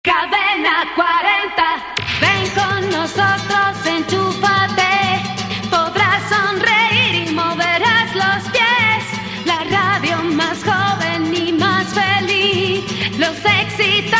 Cadena 40, ven con nosotros, enchúfate, podrás sonreír y moverás los pies. La radio más joven y más feliz, los éxitos